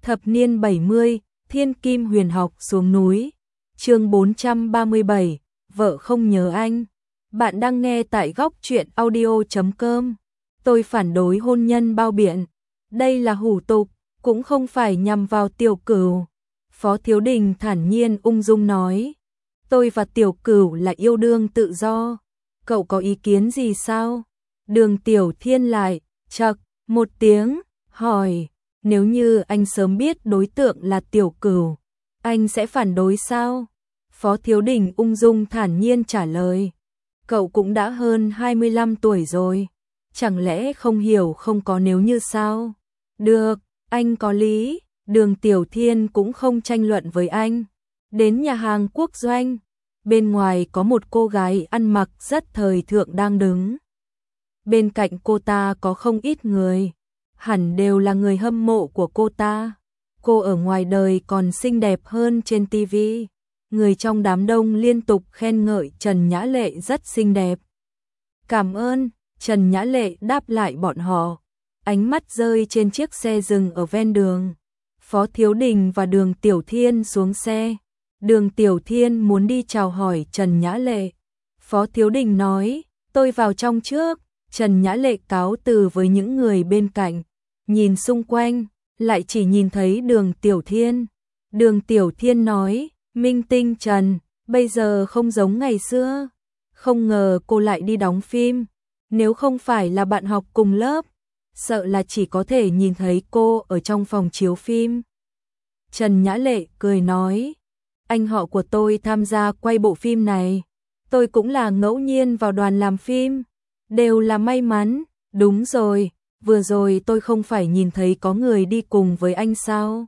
Thập niên 70, Thiên Kim Huyền Học xuống núi. Chương 437, vợ không nhớ anh. Bạn đang nghe tại góc truyện audio.com. Tôi phản đối hôn nhân bao biện. Đây là hủ tục, cũng không phải nhằm vào Tiểu Cửu. Phó Thiếu Đình thản nhiên ung dung nói. Tôi và Tiểu Cửu là yêu đương tự do. Cậu có ý kiến gì sao? Đường Tiểu Thiên lại, chậc, một tiếng, hỏi. Nếu như anh sớm biết đối tượng là Tiểu Cửu, anh sẽ phản đối sao? Phó Thiếu Đình ung dung thản nhiên trả lời. Cậu cũng đã hơn 25 tuổi rồi. Chẳng lẽ không hiểu không có nếu như sao? Được, anh có lý. Đường Tiểu Thiên cũng không tranh luận với anh. Đến nhà hàng Quốc Doanh. Bên ngoài có một cô gái ăn mặc rất thời thượng đang đứng. Bên cạnh cô ta có không ít người. Hẳn đều là người hâm mộ của cô ta. Cô ở ngoài đời còn xinh đẹp hơn trên TV. Người trong đám đông liên tục khen ngợi Trần Nhã Lệ rất xinh đẹp. Cảm ơn, Trần Nhã Lệ đáp lại bọn họ. Ánh mắt rơi trên chiếc xe dừng ở ven đường. Phó Thiếu Đình và Đường Tiểu Thiên xuống xe. Đường Tiểu Thiên muốn đi chào hỏi Trần Nhã Lệ. Phó Thiếu Đình nói, tôi vào trong trước. Trần Nhã Lệ cáo từ với những người bên cạnh. Nhìn xung quanh, lại chỉ nhìn thấy Đường Tiểu Thiên. Đường Tiểu Thiên nói, Minh Tinh Trần, bây giờ không giống ngày xưa. Không ngờ cô lại đi đóng phim. Nếu không phải là bạn học cùng lớp, sợ là chỉ có thể nhìn thấy cô ở trong phòng chiếu phim. Trần Nhã Lệ cười nói, anh họ của tôi tham gia quay bộ phim này. Tôi cũng là ngẫu nhiên vào đoàn làm phim. Đều là may mắn. Đúng rồi, vừa rồi tôi không phải nhìn thấy có người đi cùng với anh sao?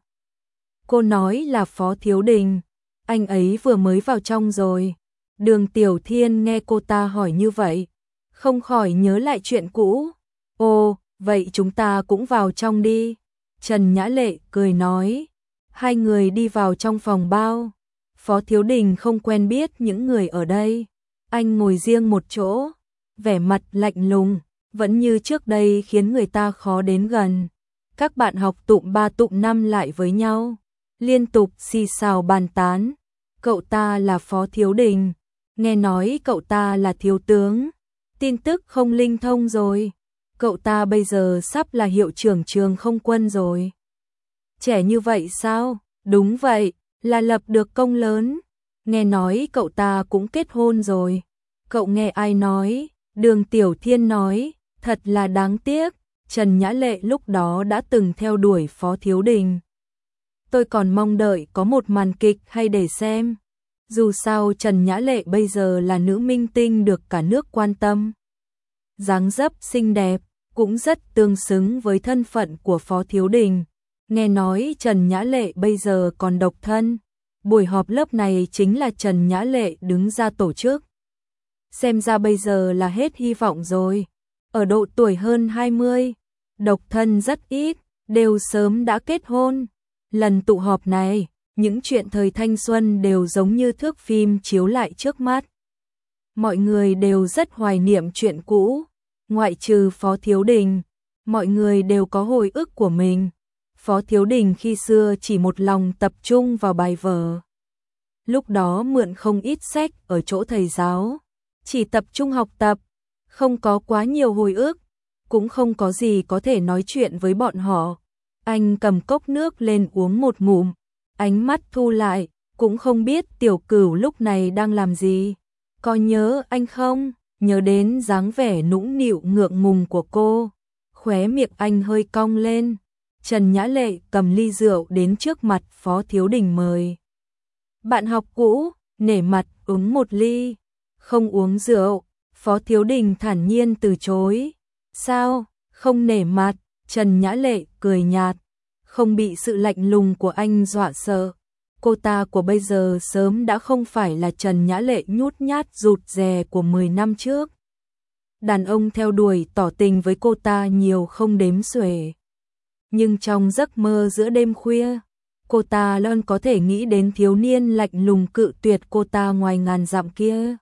Cô nói là Phó Thiếu Đình. Anh ấy vừa mới vào trong rồi. Đường Tiểu Thiên nghe cô ta hỏi như vậy, không khỏi nhớ lại chuyện cũ. Ồ, vậy chúng ta cũng vào trong đi. Trần Nhã Lệ cười nói. Hai người đi vào trong phòng bao. Phó Thiếu Đình không quen biết những người ở đây. Anh ngồi riêng một chỗ, vẻ mặt lạnh lùng, vẫn như trước đây khiến người ta khó đến gần. Các bạn học tụm 3 tụm 5 lại với nhau, liên tục xì xào bàn tán. Cậu ta là Phó Thiếu Đình, nghe nói cậu ta là thiếu tướng, tin tức không linh thông rồi. Cậu ta bây giờ sắp là hiệu trưởng trường không quân rồi. Trẻ như vậy sao? Đúng vậy, là lập được công lớn. Nghe nói cậu ta cũng kết hôn rồi. Cậu nghe ai nói? Đường Tiểu Thiên nói, thật là đáng tiếc. Trần Nhã Lệ lúc đó đã từng theo đuổi Phó Thiếu Đình. Tôi còn mong đợi có một màn kịch hay để xem. Dù sao Trần Nhã Lệ bây giờ là nữ minh tinh được cả nước quan tâm. Dáng dấp xinh đẹp, cũng rất tương xứng với thân phận của Phó Thiếu Đình. Nghe nói Trần Nhã Lệ bây giờ còn độc thân. Buổi họp lớp này chính là Trần Nhã Lệ đứng ra tổ chức. Xem ra bây giờ là hết hy vọng rồi. Ở độ tuổi hơn 20, độc thân rất ít, đều sớm đã kết hôn. Lần tụ họp này, những chuyện thời thanh xuân đều giống như thước phim chiếu lại trước mắt. Mọi người đều rất hoài niệm chuyện cũ, ngoại trừ Phó Thiếu Đình, mọi người đều có hồi ức của mình. Phó Thiếu Đình khi xưa chỉ một lòng tập trung vào bài vở. Lúc đó mượn không ít sách ở chỗ thầy giáo, chỉ tập trung học tập, không có quá nhiều hồi ức, cũng không có gì có thể nói chuyện với bọn họ. Anh cầm cốc nước lên uống một ngụm, ánh mắt thu lại, cũng không biết Tiểu Cửu lúc này đang làm gì. Có nhớ anh không? Nhớ đến dáng vẻ nũng nịu ngượng ngùng của cô. Khóe miệng anh hơi cong lên. Trần Nhã Lệ cầm ly rượu đến trước mặt Phó Thiếu Đình mời. Bạn học cũ, nể mặt uống một ly. Không uống rượu. Phó Thiếu Đình thản nhiên từ chối. Sao? Không nể mặt? Trần Nhã Lệ cười nhạt, không bị sự lạnh lùng của anh dọa sợ. Cô ta của bây giờ sớm đã không phải là Trần Nhã Lệ nhút nhát rụt rè của 10 năm trước. Đàn ông theo đuổi tỏ tình với cô ta nhiều không đếm xuể. Nhưng trong giấc mơ giữa đêm khuya, cô ta luôn có thể nghĩ đến thiếu niên lạnh lùng cự tuyệt cô ta ngoài ngàn dặm kia.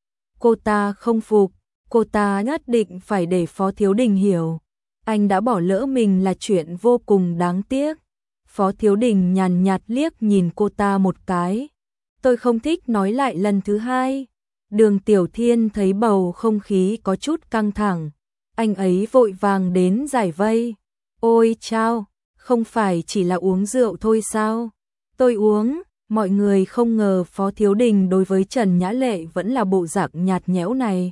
Cô ta không phục, cô ta nhất định phải để Phó Thiếu Đình hiểu. Anh đã bỏ lỡ mình là chuyện vô cùng đáng tiếc. Phó Thiếu Đình nhàn nhạt liếc nhìn cô ta một cái. Tôi không thích nói lại lần thứ hai. Đường Tiểu Thiên thấy bầu không khí có chút căng thẳng. Anh ấy vội vàng đến giải vây. Ôi chao, không phải chỉ là uống rượu thôi sao? Tôi uống. Mọi người không ngờ Phó Thiếu Đình đối với Trần Nhã Lệ vẫn là bộ dạng nhạt nhẽo này.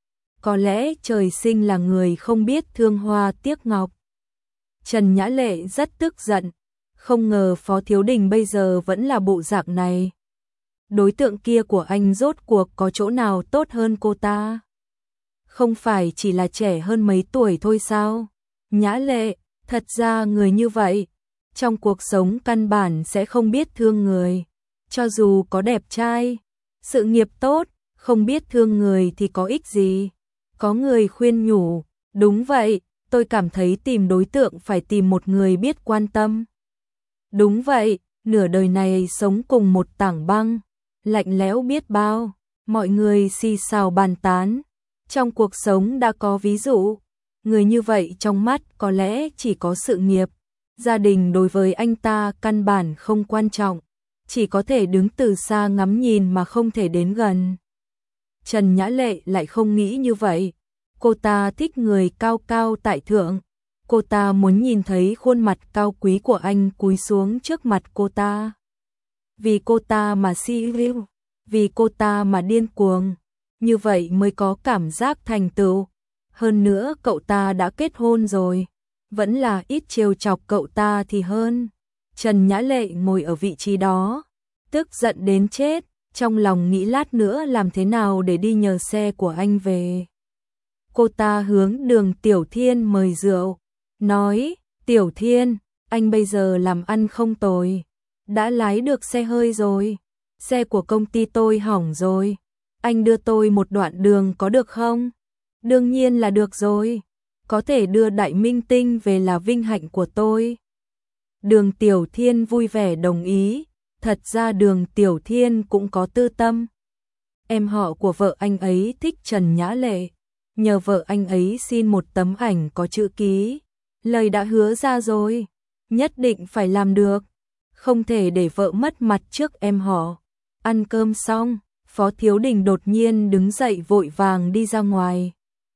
Có lẽ trời sinh là người không biết thương hoa tiếc ngọc. Trần Nhã Lệ rất tức giận. Không ngờ Phó Thiếu Đình bây giờ vẫn là bộ dạng này. Đối tượng kia của anh rốt cuộc có chỗ nào tốt hơn cô ta? Không phải chỉ là trẻ hơn mấy tuổi thôi sao? Nhã Lệ, thật ra người như vậy, trong cuộc sống căn bản sẽ không biết thương người. Cho dù có đẹp trai, sự nghiệp tốt, không biết thương người thì có ích gì? Có người khuyên nhủ, đúng vậy, tôi cảm thấy tìm đối tượng phải tìm một người biết quan tâm. Đúng vậy, nửa đời này sống cùng một tảng băng, lạnh lẽo biết bao, mọi người xì xào bàn tán. Trong cuộc sống đã có ví dụ, người như vậy trong mắt có lẽ chỉ có sự nghiệp, gia đình đối với anh ta căn bản không quan trọng, chỉ có thể đứng từ xa ngắm nhìn mà không thể đến gần. Trần Nhã Lệ lại không nghĩ như vậy, cô ta thích người cao cao tại thượng, cô ta muốn nhìn thấy khuôn mặt cao quý của anh cúi xuống trước mặt cô ta. Vì cô ta mà si lưu, vì cô ta mà điên cuồng, như vậy mới có cảm giác thành tựu. Hơn nữa cậu ta đã kết hôn rồi, vẫn là ít trêu chọc cậu ta thì hơn. Trần Nhã Lệ ngồi ở vị trí đó, tức giận đến chết, trong lòng nghĩ lát nữa làm thế nào để đi nhờ xe của anh về. Cô ta hướng Đường Tiểu Thiên mời rượu, nói, Tiểu Thiên, anh bây giờ làm ăn không tồi, đã lái được xe hơi rồi, xe của công ty tôi hỏng rồi, anh đưa tôi một đoạn đường có được không? Đương nhiên là được rồi, có thể đưa đại minh tinh về là vinh hạnh của tôi. Đường Tiểu Thiên vui vẻ đồng ý, thật ra Đường Tiểu Thiên cũng có tư tâm. Em họ của vợ anh ấy thích Trần Nhã Lệ, nhờ vợ anh ấy xin một tấm ảnh có chữ ký, lời đã hứa ra rồi, nhất định phải làm được, không thể để vợ mất mặt trước em họ. Ăn cơm xong, Phó Thiếu Đình đột nhiên đứng dậy vội vàng đi ra ngoài.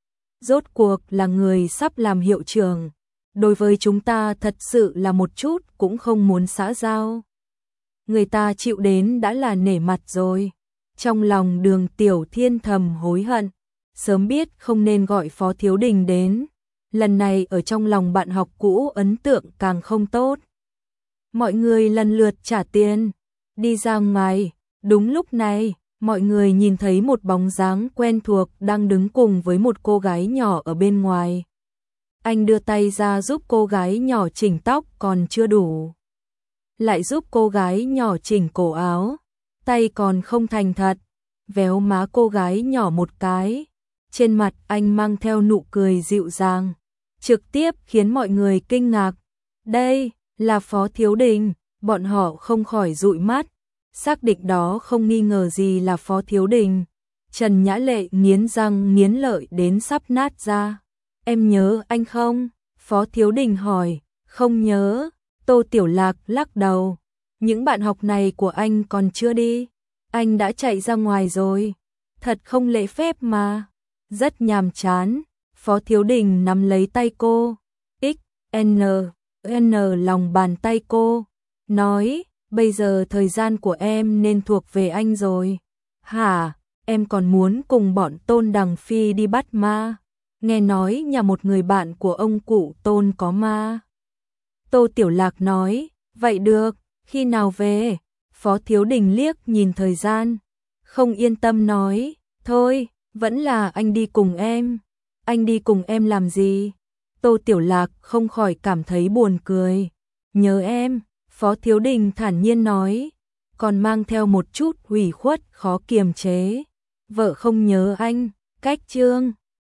Rốt cuộc là người sắp làm hiệu trưởng, đối với chúng ta thật sự là một chút cũng không muốn xã giao. Người ta chịu đến đã là nể mặt rồi. Trong lòng Đường Tiểu Thiên thầm hối hận, sớm biết không nên gọi Phó Thiếu Đình đến. Lần này ở trong lòng bạn học cũ ấn tượng càng không tốt. Mọi người lần lượt trả tiền, đi ra ngoài. Đúng lúc này, mọi người nhìn thấy một bóng dáng quen thuộc đang đứng cùng với một cô gái nhỏ ở bên ngoài. Anh đưa tay ra giúp cô gái nhỏ chỉnh tóc còn chưa đủ, lại giúp cô gái nhỏ chỉnh cổ áo, tay còn không thành thật, véo má cô gái nhỏ một cái. Trên mặt anh mang theo nụ cười dịu dàng, trực tiếp khiến mọi người kinh ngạc. Đây là Phó Thiếu Đình, bọn họ không khỏi dụi mắt, xác định đó không nghi ngờ gì là Phó Thiếu Đình. Trần Nhã Lệ nghiến răng nghiến lợi đến sắp nát ra. Em nhớ anh không? Phó Thiếu Đình hỏi. Không nhớ. Tô Tiểu Lạc lắc đầu. Những bạn học này của anh còn chưa đi, anh đã chạy ra ngoài rồi. Thật không lễ phép mà. Rất nhàm chán. Phó Thiếu Đình nắm lấy tay cô, N lòng bàn tay cô, nói, bây giờ thời gian của em nên thuộc về anh rồi. Hả, em còn muốn cùng bọn Tôn Đằng Phi đi bắt ma? Nghe nói nhà một người bạn của ông cụ Tôn có ma. Tô Tiểu Lạc nói, vậy được, khi nào về? Phó Thiếu Đình liếc nhìn thời gian, không yên tâm nói, thôi, vẫn là anh đi cùng em. Anh đi cùng em làm gì? Tô Tiểu Lạc không khỏi cảm thấy buồn cười. Nhớ em, Phó Thiếu Đình thản nhiên nói, còn mang theo một chút ủy khuất khó kiềm chế. Vợ không nhớ anh, cách chương